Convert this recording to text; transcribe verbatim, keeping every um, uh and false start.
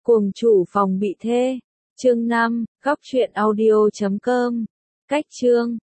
Cuồng chủ phòng bị thê. Chương năm, góc truyện audio chấm com. Cách chương